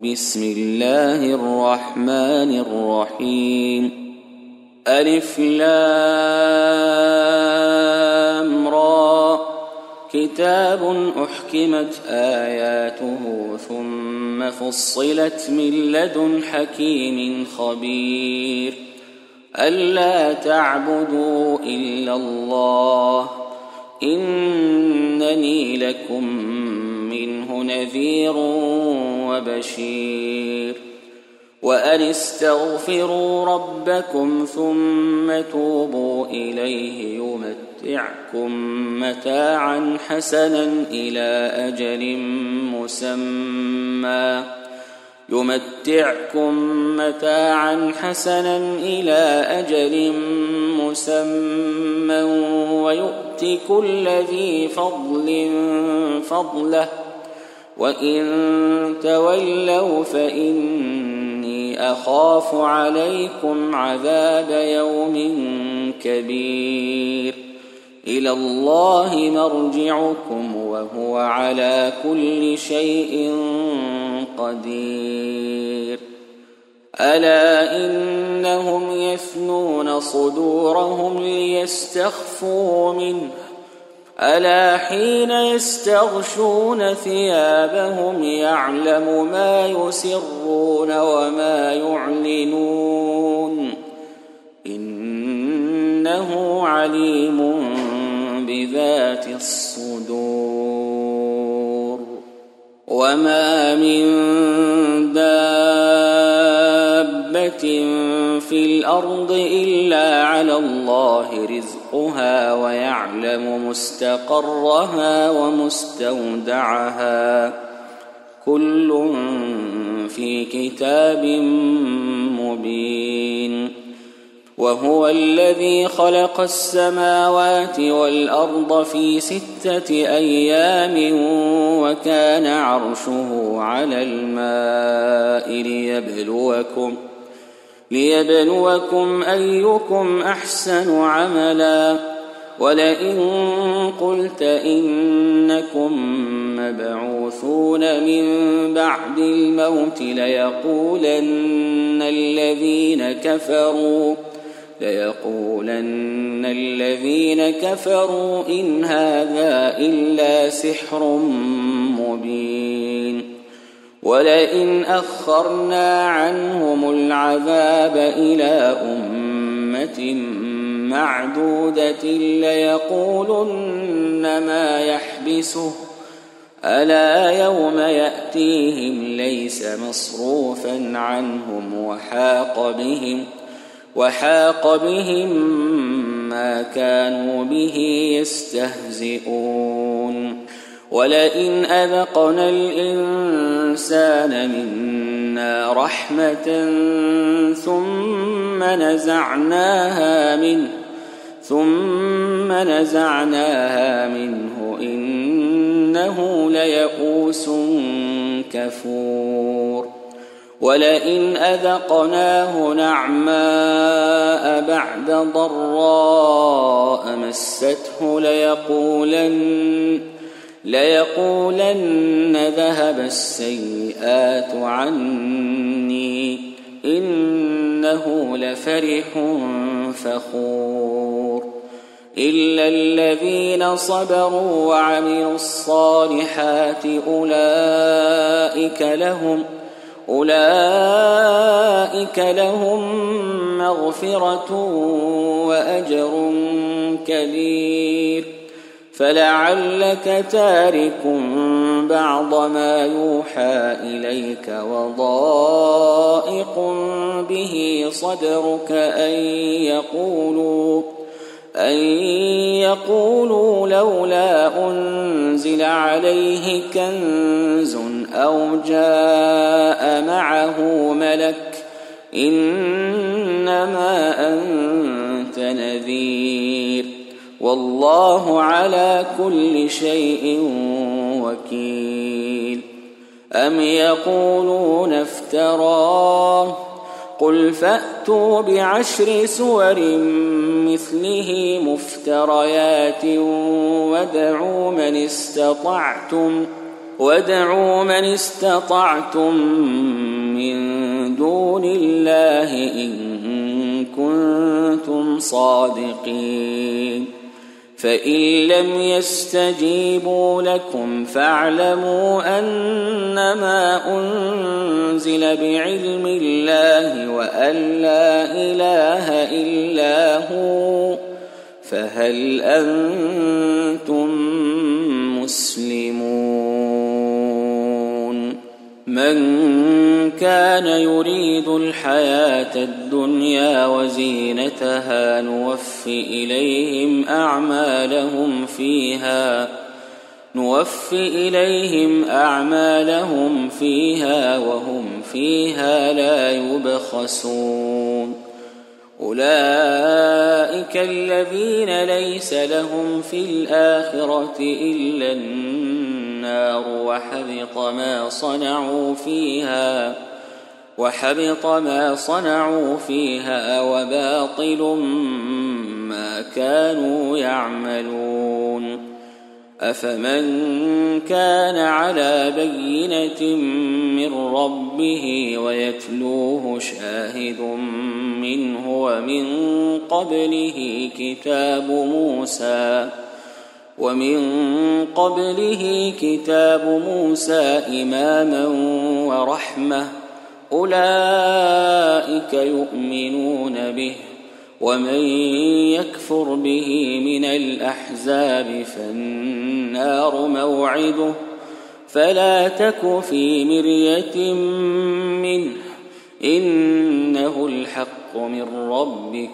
بسم الله الرحمن الرحيم. ألف لام را كتاب أحكمت آياته ثم فصلت من لدن حكيم خبير ألا تعبدوا إلا الله إنني لكم منه نذير وبشير وأن استغفروا ربكم ثم توبوا إليه يمتعكم متاعا حسنا إلى أجل مسمى ويؤت كل ذي فضل فضله وإن تولوا فإني أخاف عليكم عذاب يوم كبير إلى الله مرجعكم وهو على كل شيء قدير ألا إنهم يثنون صدورهم ليستخفوا منه ألا حين يستغشون ثيابهم يعلم ما يسرون وما يعلنون إنه عليم بذات الصدور وما من دابة في الأرض إلا على الله رزقها ويعلم مستقرها ومستودعها كل في كتاب مبين وهو الذي خلق السماوات والأرض في 6 أيام وكان عرشه على الماء ليبلوكم أيكم أحسن عملا ولئن قلت إنكم مبعوثون من بعد الموت ليقولن الذين كفروا إن هذا إلا سحر مبين ولئن أخرنا عنهم العذاب إلى أمة معدودة ليقولن ما يحبسه ألا يوم يأتيهم ليس مصروفا عنهم وحاق بهم ما كانوا به يستهزئون ولئن أذقنا الإنسان منا رحمة ثم نزعناها منه إنه ليئوس كفور ولئن أذقناه نعماء بعد ضراء مسته ليقولن ذهب السيئات عني إنه لفرح فخور إلا الذين صبروا وعملوا الصالحات أولئك لهم مغفرة وأجر كبير فلعلك تارك بعض ما يوحى إليك وضائق به صدرك أن يقولوا لولا أنزل عليه كنز أو جاء معه ملك إنما أنت نذير والله على كل شيء وكيل أم يقولون افتراه قل فأتوا ب10 سور مثله مفتريات وادعوا من استطعتم وادعوا من استطعتم من دون الله إن كنتم صادقين فإن لم يستجيبوا لكم فاعلموا أنما أنزل بعلم الله وأن لا إله إلا هو فهل أنتم مسلمون من كان يريد الحياة الدنيا وزينتها نوفِ إليهم أعمالهم فيها وهم فيها لا يبخسون أولئك الذين ليس لهم في الآخرة إلا النار وحبط ما صنعوا فيها وباطل ما كانوا يعملون أفمن كان على بينة من ربه ويتلوه شاهد منه ومن قبله كتاب موسى إماما ورحمة أولئك يؤمنون به ومن يكفر به من الأحزاب فالنار موعده فلا تك في مرية منه إنه الحق من ربك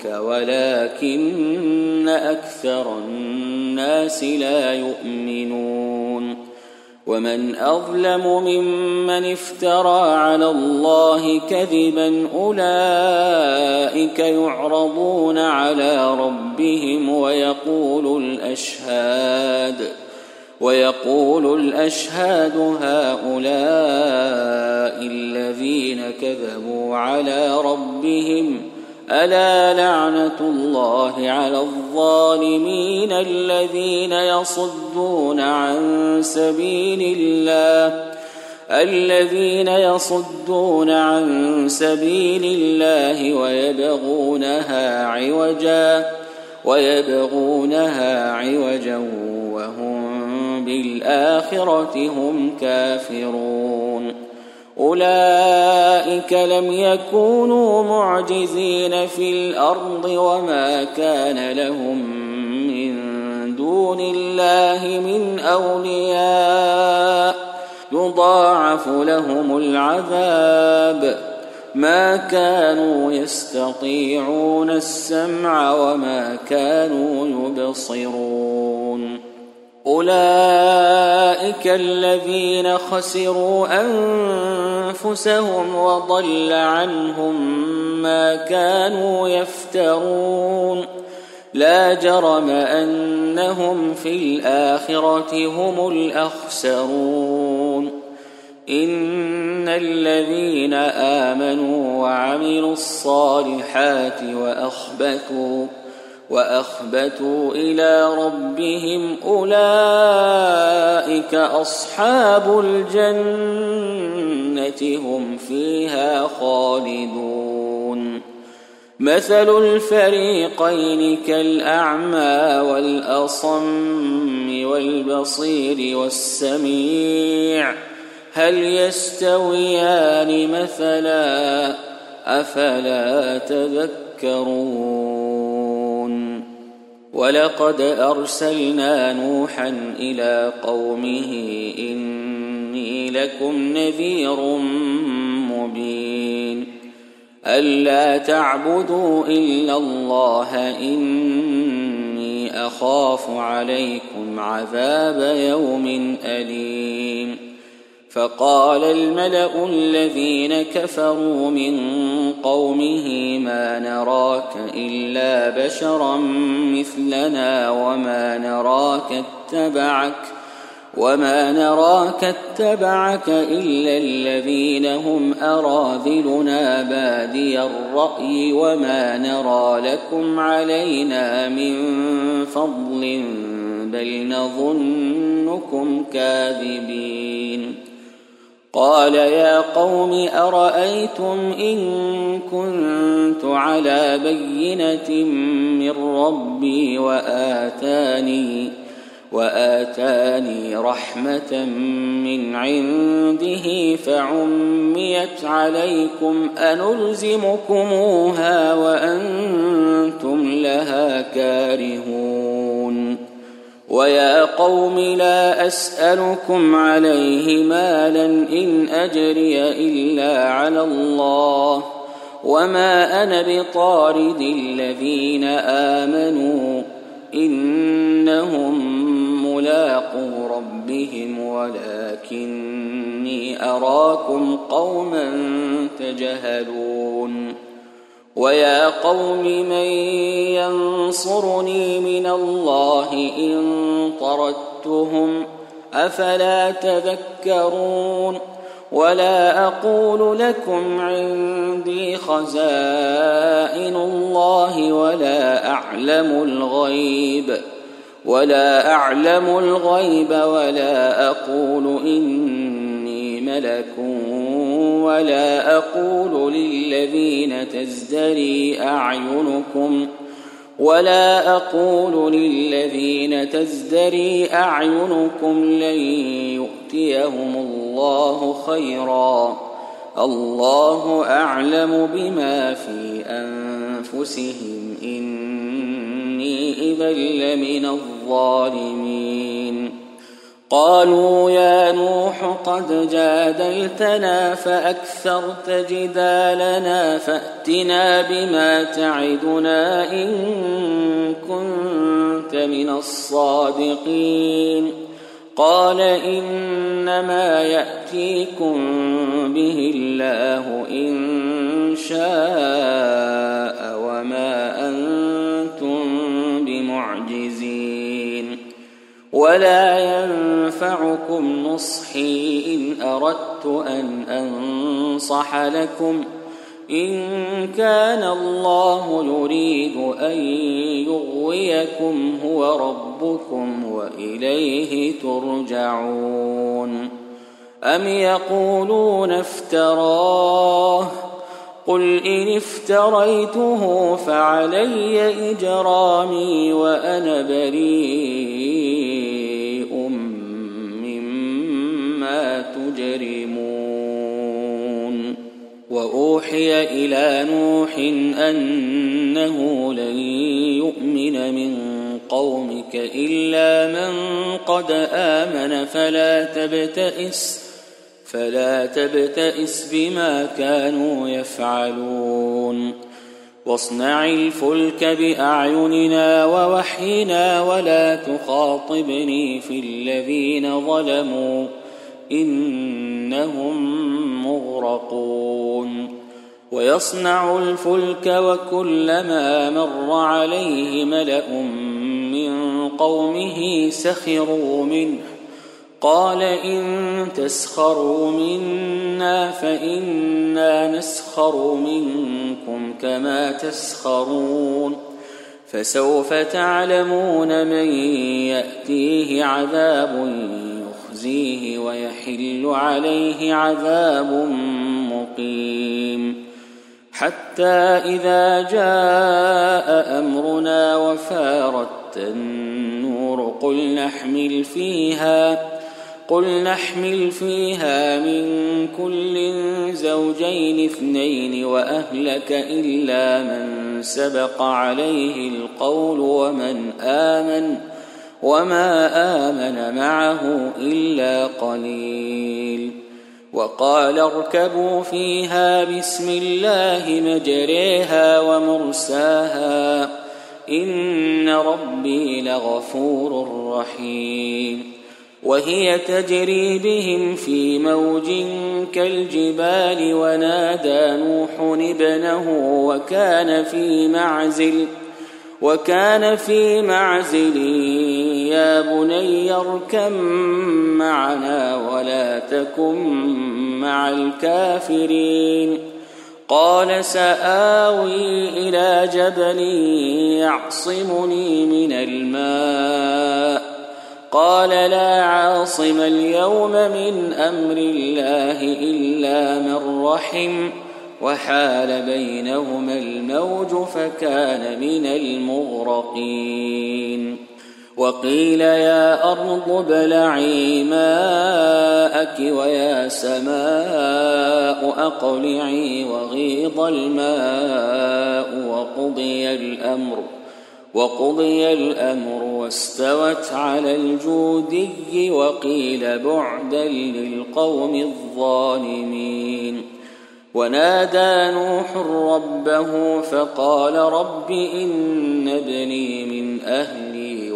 ولكن أكثر الناس لا يؤمنون ومن أظلم ممن افترى على الله كذبا أولئك يعرضون على ربهم ويقول الأشهاد هؤلاء الذين كذبوا على ربهم ألا لعنة الله على الظالمين الذين يصدون عن سبيل الله ويبغونها عوجا وهم بالآخرة هم كافرون أولئك لم يكونوا معجزين في الأرض وما كان لهم من دون الله من أولياء يضاعف لهم العذاب ما كانوا يستطيعون السمع وما كانوا يبصرون أولئك الذين خسروا أنفسهم وضل عنهم ما كانوا يفترون لا جرم أنهم في الآخرة هم الأخسرون إن الذين آمنوا وعملوا الصالحات وأخبتوا إلى ربهم أولئك أصحاب الجنة هم فيها خالدون مثل الفريقين كالأعمى والأصم والبصير والسميع هل يستويان مثلا أفلا تذكرون ولقد أرسلنا نوحا إلى قومه إني لكم نذير مبين ألا تعبدوا إلا الله إني أخاف عليكم عذاب يوم أليم فقال الملأ الذين كفروا من قومه ما نراك إلا بشرا مثلنا وما نراك اتبعك إلا الذين هم أراذلنا بادي الرأي وما نرى لكم علينا من فضل بل نظنكم كاذبين قال يا قوم أرأيتم إن كنت على بينة من ربي وآتاني رحمة من عنده فعميت عليكم أنلزمكموها وأنتم لها كارهون ويا قوم لا أسألكم عليه مالا إن أجري إلا على الله وما أنا بطارد الذين آمنوا إنهم ملاقو ربهم ولكني أراكم قوما تجهلون ويا قوم من ينصرني من الله إن طردتهم أفلا تذكرون ولا أقول لكم عندي خزائن الله ولا أعلم الغيب ولا أقول إني ملك ولا أقول للذين تزدري أعينكم لن يؤتيهم الله خيرا الله أعلم بما في أنفسهم إني إذا لمن الظالمين قالوا يا نوح قد جادلتنا فأكثرت جدالنا فأتنا بما تعدنا إن كنت من الصادقين قال إنما يأتيكم به الله إن شاء وما أنتم بمعجزين ولا ينفعكم نصحي إن أردت أن أنصح لكم إن كان الله يريد أن يغويكم هو ربكم وإليه ترجعون أم يقولون افتراه قل إن افتريته فعلي إجرامي وأنا بريء مما تجرمون وأوحي إلى نوح أنه لن يؤمن من قومك إلا من قد آمن فلا تبتئس بما كانوا يفعلون واصنع الفلك بأعيننا ووحينا ولا تخاطبني في الذين ظلموا إنهم مغرقون ويصنع الفلك وكلما مر عليه ملأ من قومه سخروا منه قال إن تسخروا منا فإنا نسخر منكم كما تسخرون فسوف تعلمون من يأتيه عذاب يخزيه ويحل عليه عذاب مقيم حتى إذا جاء أمرنا وفارت النور قل نحمل فيها من كل زوجين اثنين وأهلك إلا من سبق عليه القول وما آمن معه إلا قليل وقال اركبوا فيها بسم الله مجريها ومرساها إن ربي لغفور رحيم وهي تجري بهم في موج كالجبال ونادى نوح ابنه وكان في معزل يا بني اركب معنا ولا تكن مع الكافرين قال سآوي إلى جبل يعصمني من الماء قال لا عاصم اليوم من أمر الله إلا من رحم وحال بينهما الموج فكان من المغرقين وقيل يا أرض ابلعي ماءك ويا سماء أقلعي وغيض الماء وقضي الأمر واستوت على الجودي وقيل بعدا للقوم الظالمين ونادى نوح ربه فقال رب إن ابني من أهلي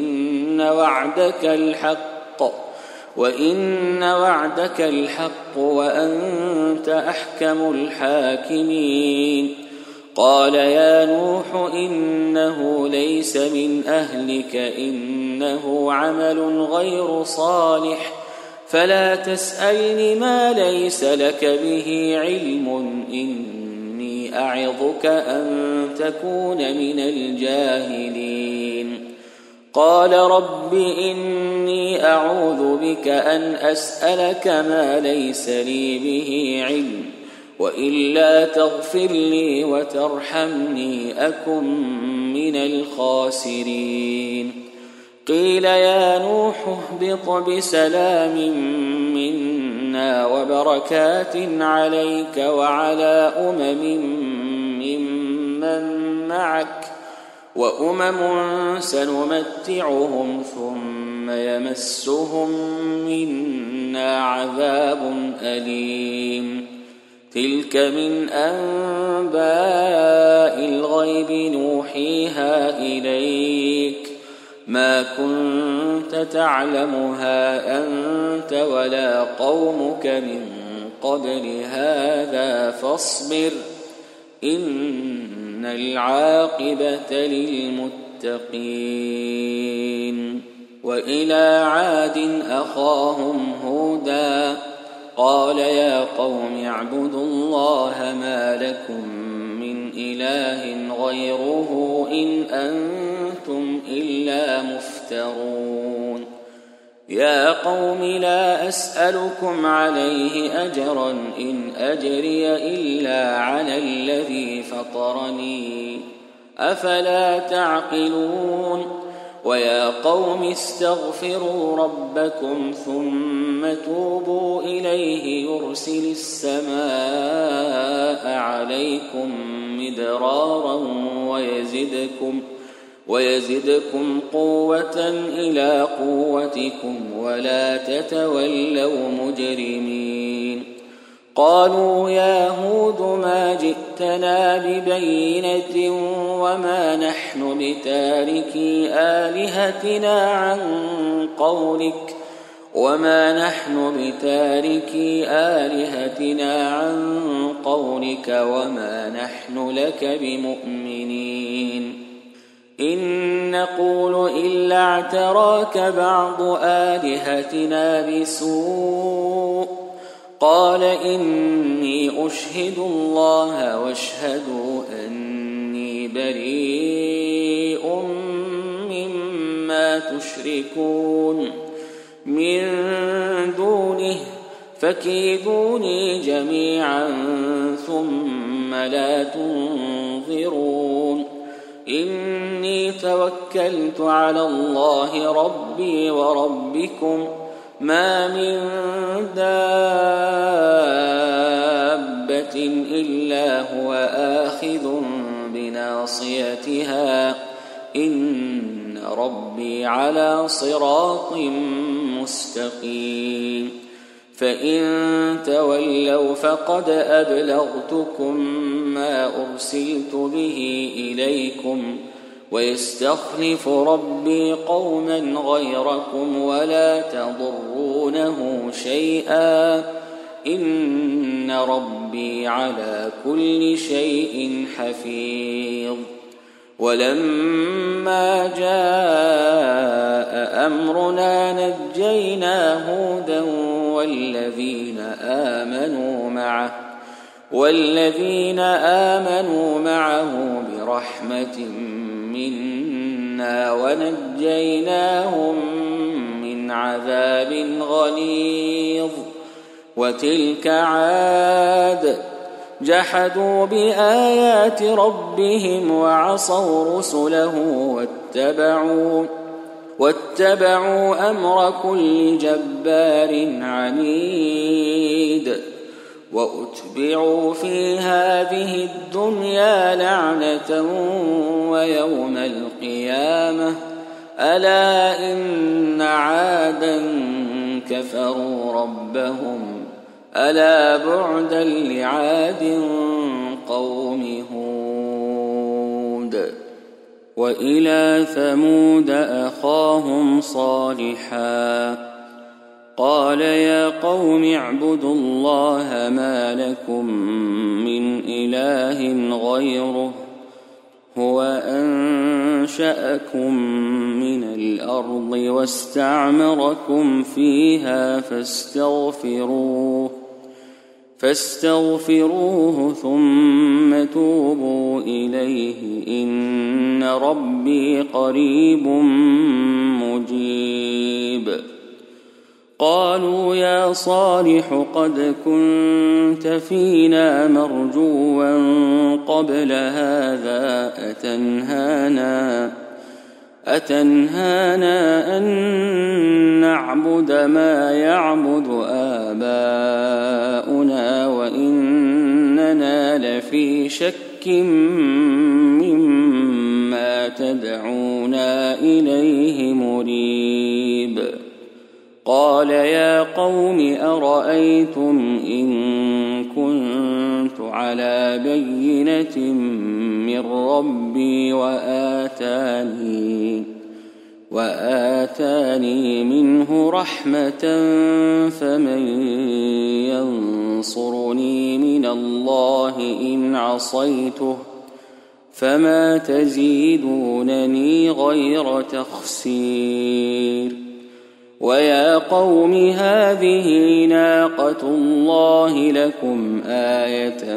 وإن وعدك الحق وأنت أحكم الحاكمين قال يا نوح إنه ليس من أهلك إنه عمل غير صالح فلا تسألني ما ليس لك به علم إني أعظك أن تكون من الجاهلين قال رب إني أعوذ بك أن أسألك ما ليس لي به علم وإلا تغفر لي وترحمني أكن من الخاسرين قيل يا نوح اهبط بسلام منا وبركات عليك وعلى ممن معك وأمم سنمتعهم ثم يمسهم منا عذاب أليم تلك من أنباء الغيب نوحيها إليك ما كنت تعلمها أنت ولا قومك من قبل هذا فاصبر إن العاقبة للمتقين وإلى عاد أخاهم هودا قال يا قوم اعبدوا الله ما لكم من إله غيره إن أنتم إلا مفترون يا قوم لا أسألكم عليه أجرا إن أجري إلا على الذي فطرني أفلا تعقلون ويا قوم استغفروا ربكم ثم توبوا إليه يرسل السماء عليكم مدرارا ويزدكم قوة إلى قوتكم ولا تتولوا مجرمين قالوا يا هود ما جئتنا ببينة وما نحن بتاركي آلهتنا عن قولك وما نحن لك بمؤمنين إن نقول إلا اعتراك بعض آلهتنا بسوء قال إني أشهد الله واشهدوا أني بريء مما تشركون من دونه فكيدوني جميعا ثم لا تنظرون إني توكلت على الله ربي وربكم ما من دابة إلا هو آخذ بناصيتها إن ربي على صراط مستقيم فإن تولوا فقد أبلغتكم ما أرسلت به إليكم ويستخلف ربي قوما غيركم ولا تضرونه شيئا إن ربي على كل شيء حفيظ ولما جاء أمرنا نجينا هودا والذين آمنوا معه برحمة منا ونجيناهم من عذاب غليظ. وتلك عاد جحدوا بآيات ربهم وعصوا رسله واتبعوا أمر كل جبار عنيد. وأتبعوا في هذه الدنيا لعنة ويوم القيامة ألا إن عادا كفروا ربهم ألا بعدا لعاد قوم هود. وإلى ثمود أخاهم صالحا قال يا قوم اعبدوا الله ما لكم من إله غيره هو أنشأكم من الأرض واستعمركم فيها فاستغفروه ثم توبوا إليه إن ربي قريب مجيب. قالوا يا صالح قد كنت فينا مرجوا قبل هذا أتنهانا أن نعبد ما يعبد آباؤنا وإننا لفي شك مما تدعونا إليه مريب. قال يا قوم أرأيتم إن كنت على بينة من ربي وآتاني منه رحمة فمن ينصرني من الله إن عصيته فما تزيدونني غير تخسير. ويا قوم هذه ناقة الله لكم آية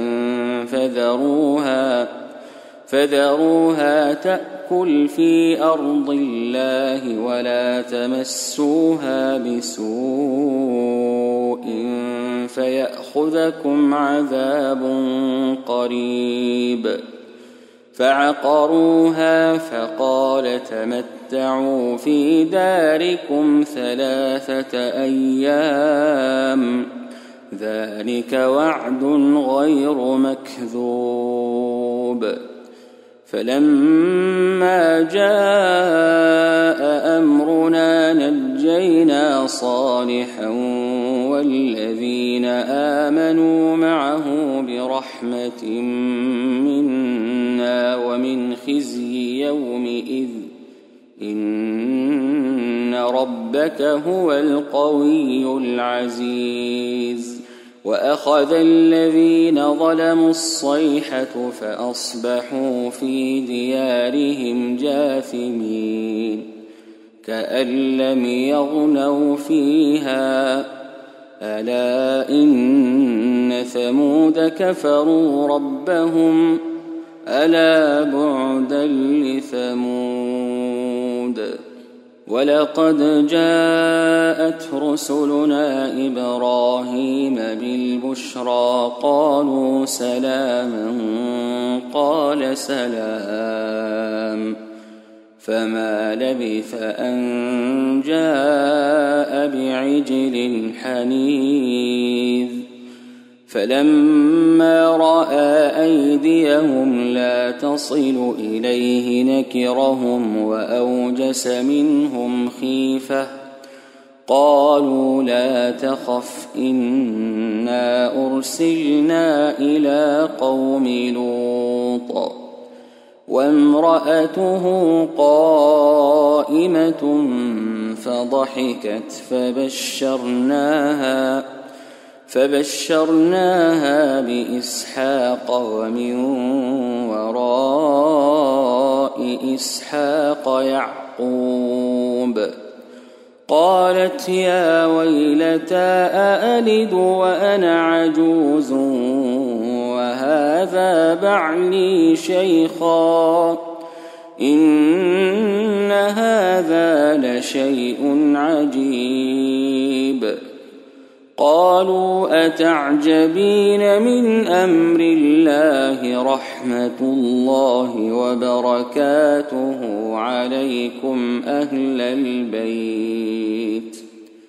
فذروها تأكل في أرض الله ولا تمسوها بسوء فيأخذكم عذاب قريب. فعقروها فقال تمتعوا في داركم 3 أيام ذلك وعد غير مكذوب. فلما جاء أمرنا نجينا صالحا والذين آمنوا معه برحمة منا ومن خزي يومئذ إن ربك هو القوي العزيز. وأخذ الذين ظلموا الصيحة فأصبحوا في ديارهم جاثمين كأن لم يغنوا فيها ألا إن ثمود كفروا ربهم ألا بعدا لثمود. ولقد جاءت رسلنا إبراهيم بالبشرى قالوا سلاما قال سلام فما لبث أن جاء بعجل حنيذ. فلما رأى أيديهم لا تصل إليه نكرهم وأوجس منهم خيفة قالوا لا تخف إنا أرسلنا إلى قوم لوط وامرأته قائمة فضحكت فبشرناها بإسحاق ومن وراء إسحاق يعقوب. قالت يا ويلتى أألد وأنا عجوز وهذا بعلي شيخا إن هذا لشيء عجيب قالوا أتعجبين من أمر الله رحمة الله وبركاته عليكم أهل البيت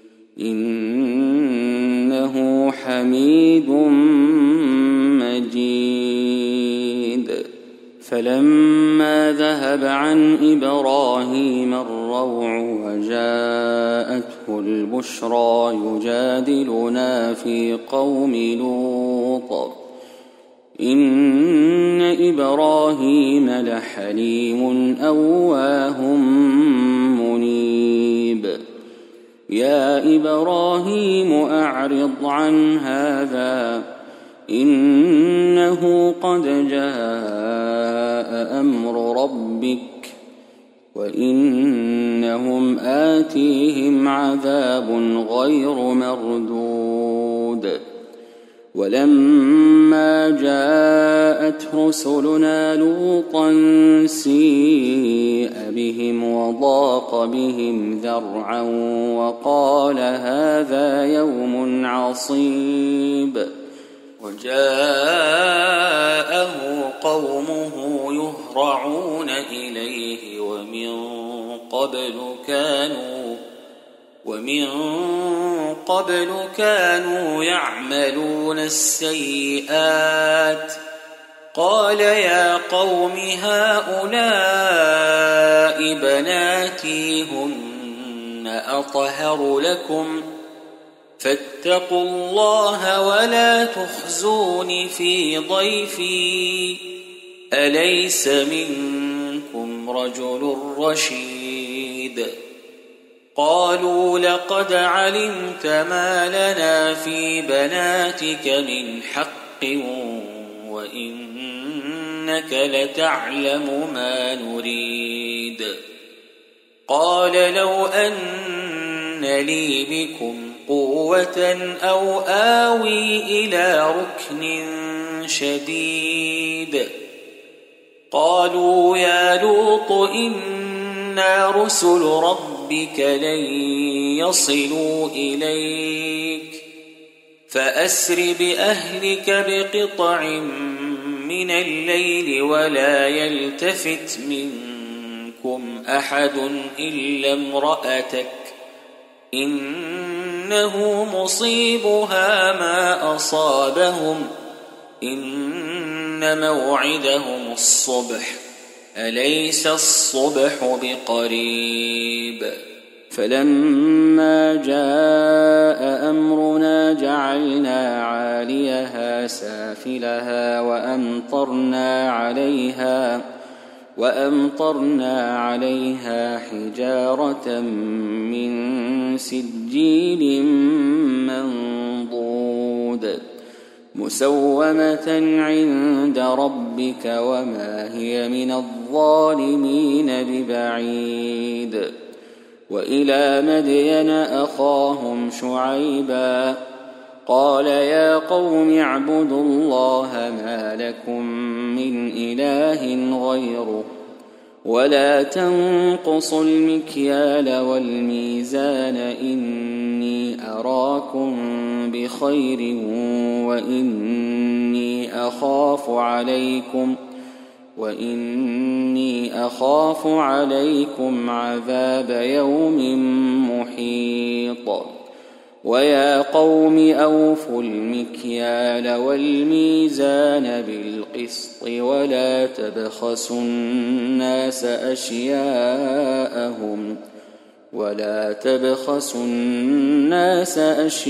إنه حميد مجيد فلما ذهب عن إبراهيم الروع وجاءته البشرى يجادلنا في قوم لوط إن إبراهيم لحليم أواه منيب يا إبراهيم أعرض عن هذا إنه قد جاء أمر ربك وإنهم آتيهم عذاب غير مردود ولما جاءت رسلنا لوطا سيء بهم وضاق بهم ذرعا وقال هذا يوم عصيب وجاءه قومه يهرعون إليه ومن قبل كانوا يعملون السيئات قال يا قوم هؤلاء بناتي هن أطهر لكم فاتقوا الله ولا تخزون في ضيفي أليس منكم رجل رشيد قالوا لقد علمت ما لنا في بناتك من حق وإنك لتعلم ما نريد قال لو أن لي بكم قوة أو آوي إلى ركن شديد قالوا يا لوط إنا رسل ربك لن يصلوا إليك فأسر بأهلك بقطع من الليل ولا يلتفت منكم أحد إلا امرأتك إنه مصيبها ما أصابهم إن موعدهم الصبح أليس الصبح بقريب فلما جاء أمرنا جعلنا عاليها سافلها وأمطرنا عليها حجارة من سجيل منضود مسومة عند ربك وما هي من الظالمين ببعيد وإلى مدين أخاهم شعيبا قال يا قوم اعبدوا الله ما لكم من إله غيره ولا تنقصوا المكيال والميزان إني أراكم بخير وإني أخاف عليكم عذاب يوم محيط ويا قوم أوفوا المكيال والميزان بالقسط ولا تبخسوا الناس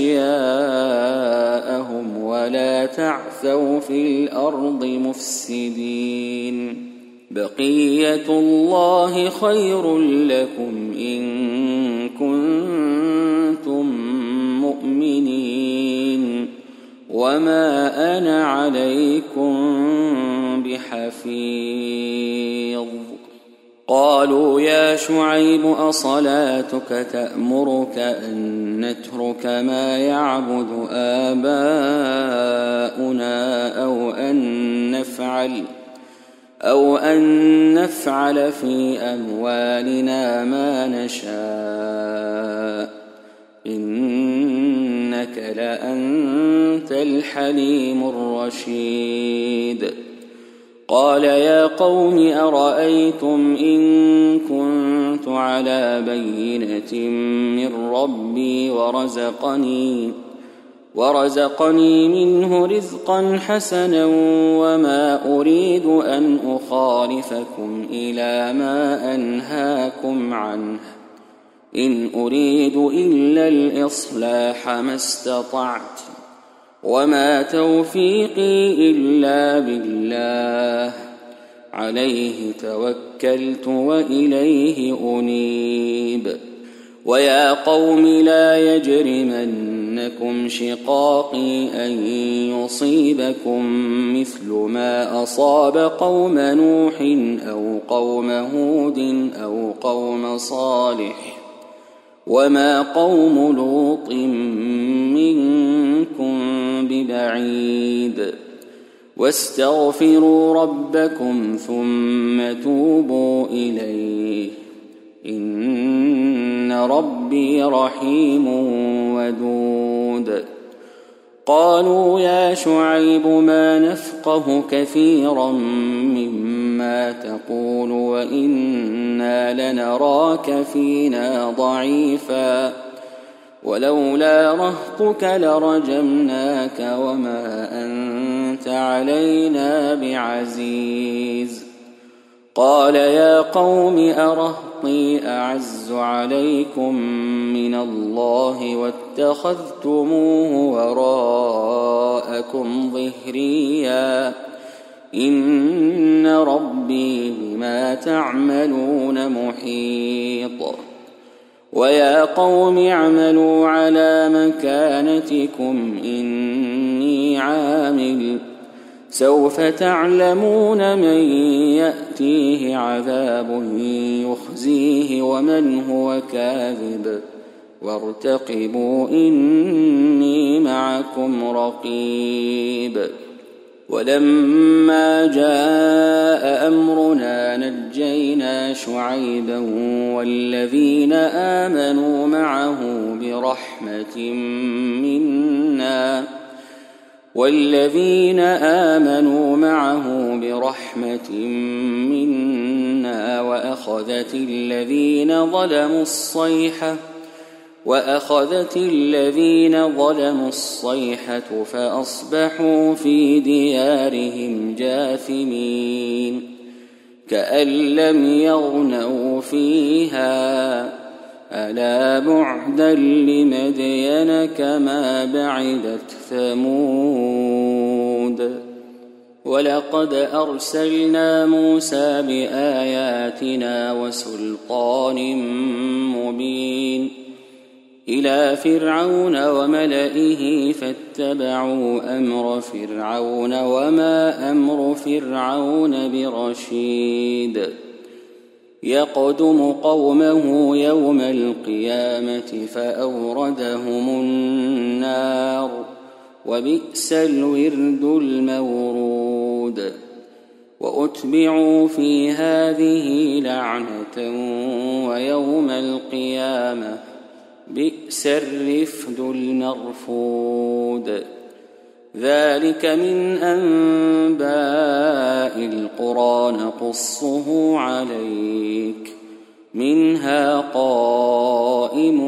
أشياءهم ولا تعثوا في الأرض مفسدين بقية الله خير لكم إن كنتم مؤمنين وما أنا عليكم بحفيظ قالوا يا شعيب أصلاتك تأمرك أن نترك ما يعبد آباؤنا أو أن نفعل في أموالنا ما نشاء إنك لأنت الحليم الرشيد. قال يا قوم أرأيتم إن كنت على بينة من ربي ورزقني منه رزقا حسنا وما أريد أن أخالفكم إلى ما أنهاكم عنه إن أريد إلا الإصلاح ما استطعت وما توفيقي إلا بالله عليه توكلت وإليه أنيب. ويا قوم لا يجرمنكم شقاقي أن يصيبكم مثل ما أصاب قوم نوح أو قوم هود أو قوم صالح وما قوم لوط منكم ببعيد. واستغفروا ربكم ثم توبوا إليه إن ربي رحيم ودود. قالوا يا شعيب ما نفقه كثيرا مما تقول وإنا لنراك فينا ضعيفا ولولا رهطك لرجمناك وما أنت علينا بعزيز. قال يا قوم أرهطي أعز عليكم من الله واتخذتموه وراءكم ظهريا إن ربي بما تعملون محيط. ويا قوم اعملوا على مكانتكم إني عامل سوف تعلمون من يأتيه عذاب يخزيه ومن هو كاذب وارتقبوا إني معكم رقيب. ولما جاء أمرنا نجينا شعيبا والذين آمنوا معه برحمة منا وأخذت الذين ظلموا الصيحة فأصبحوا في ديارهم جاثمين كأن لم يغنوا فيها ألا بعدا لمدين كما بعدت ثمود. ولقد أرسلنا موسى بآياتنا وسلطان مبين إلى فرعون وملئه فاتبعوا أمر فرعون وما أمر فرعون برشيد. يقدم قومه يوم القيامة فأوردهم النار وبئس الورد المورود. وأتبعوا في هذه لعنة ويوم القيامة بئس الرفد المرفود. ذلك من أنباء القرى نقصه عليك منها قائم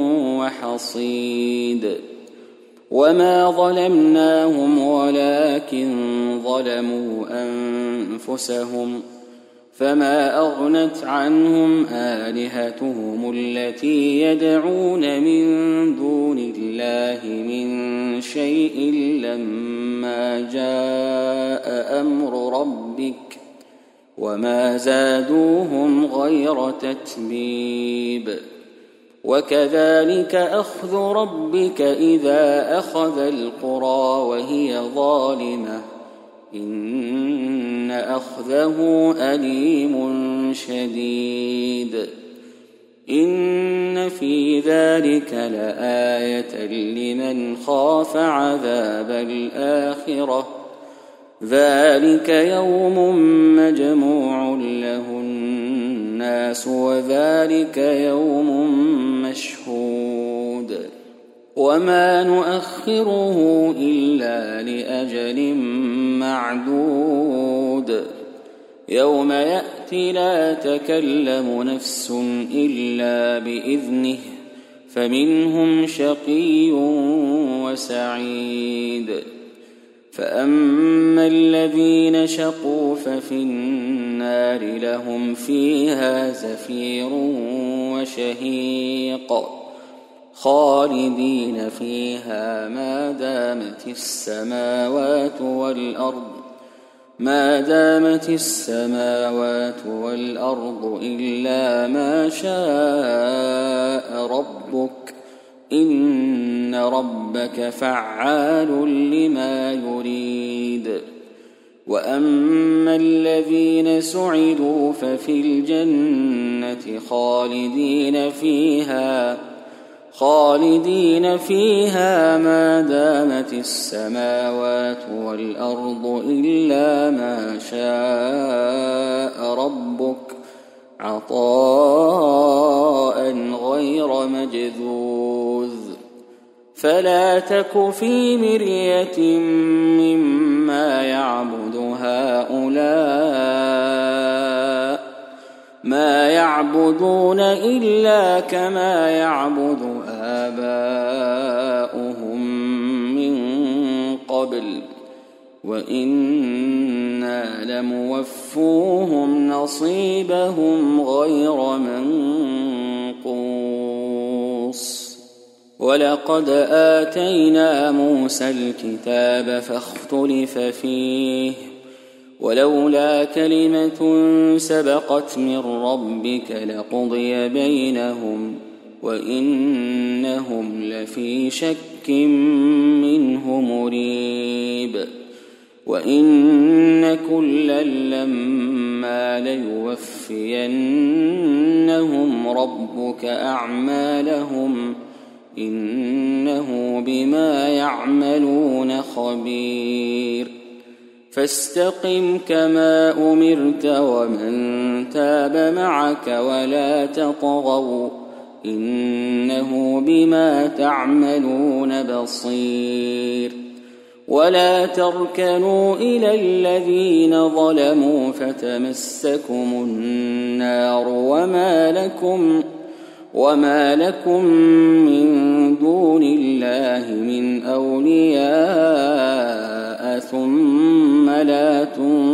وحصيد. وما ظلمناهم ولكن ظلموا أنفسهم فما أغنت عنهم آلهتهم التي يدعون من دون الله من شيء لما جاء أمر ربك وما زادوهم غير تتبيب. وكذلك أخذ ربك إذا أخذ القرى وهي ظالمة إن أخذه أليم شديد. إن في ذلك لآية لمن خاف عذاب الآخرة ذلك يوم مجموع له الناس وذلك يوم مشهود وما نؤخره إلا لأجل معدود يوم يأتي لا تكلم نفس إلا بإذنه فمنهم شقي وسعيد فأما الذين شقوا ففي النار لهم فيها زفير وشهيق خالدين فيها ما دامت السماوات والأرض إلا ما شاء ربك إن ربك فعال لما يريد وأما الذين سعدوا ففي الجنة خالدين فيها ما دامت السماوات والأرض إلا ما شاء ربك عطاء غير مجذوذ فلا تك في مرية مما يعبد هؤلاء ما يعبدون إلا كما يعبد آباؤهم من قبل وإنا لموفوهم نصيبهم غير منقوص ولقد آتينا موسى الكتاب فاختلف فيه ولولا كلمة سبقت من ربك لقضي بينهم وإنهم لفي شك منه مريب وإن كلا لما ليوفينهم ربك أعمالهم إنه بما يعملون خبير فاستقم كما أمرت ومن تاب معك ولا تطغوا إنه بما تعملون بصير ولا تركنوا إلى الذين ظلموا فتمسكم النار وما لكم من دون الله من أولياء ثم لا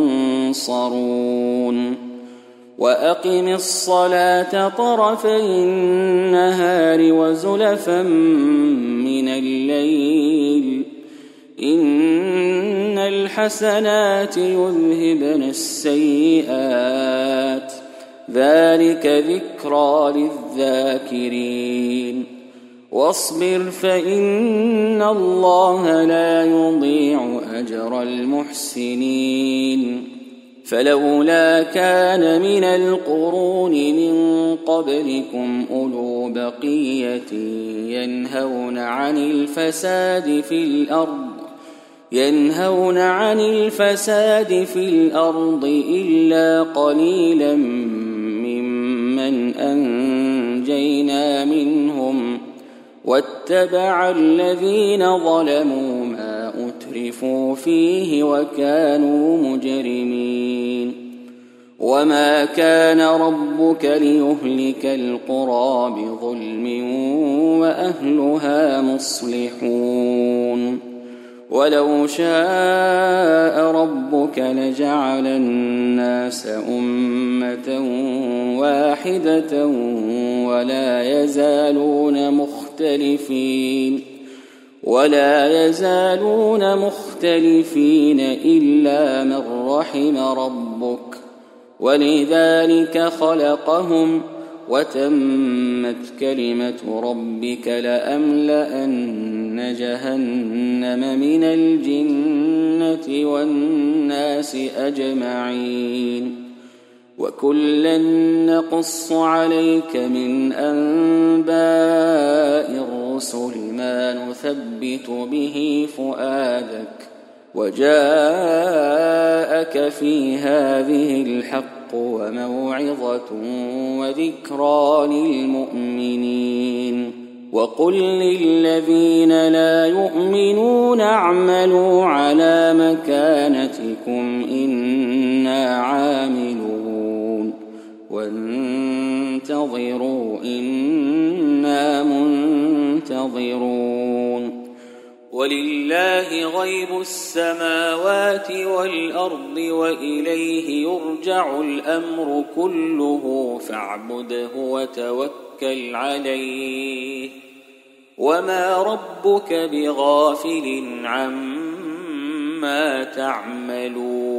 تنصرون وأقم الصلاة طرفي النهار وزلفا من الليل إن الحسنات يذهبن السيئات ذلك ذكرى للذاكرين واصبر فإن الله لا يضيع أجر المحسنين فلولا كان من القرون من قبلكم أولو بقية ينهون عن الفساد في الأرض إلا قليلا ممن أنجينا منهم واتبع الذين ظلموا ما أترفوا فيه وكانوا مجرمين وما كان ربك ليهلك القرى بظلم وأهلها مصلحون ولو شاء ربك لجعل الناس أمة واحدة ولا يزالون مختلفين إلا من رحم ربك ولذلك خلقهم وتمت كلمة ربك لأملأن جهنم من الجنة والناس أجمعين وكلا نقص عليك من أنباء الرسل ما نثبت به فؤادك وجاءك جاءك في هذه الحق وموعظة وذكرى للمؤمنين وقل للذين لا يؤمنون اعملوا على مكانتكم إنا عاملون وانتظروا إنا منتظرون ولله غيب السماوات والأرض وإليه يرجع الأمر كله فاعبده وتوكل عليه وما ربك بغافل عما تعملون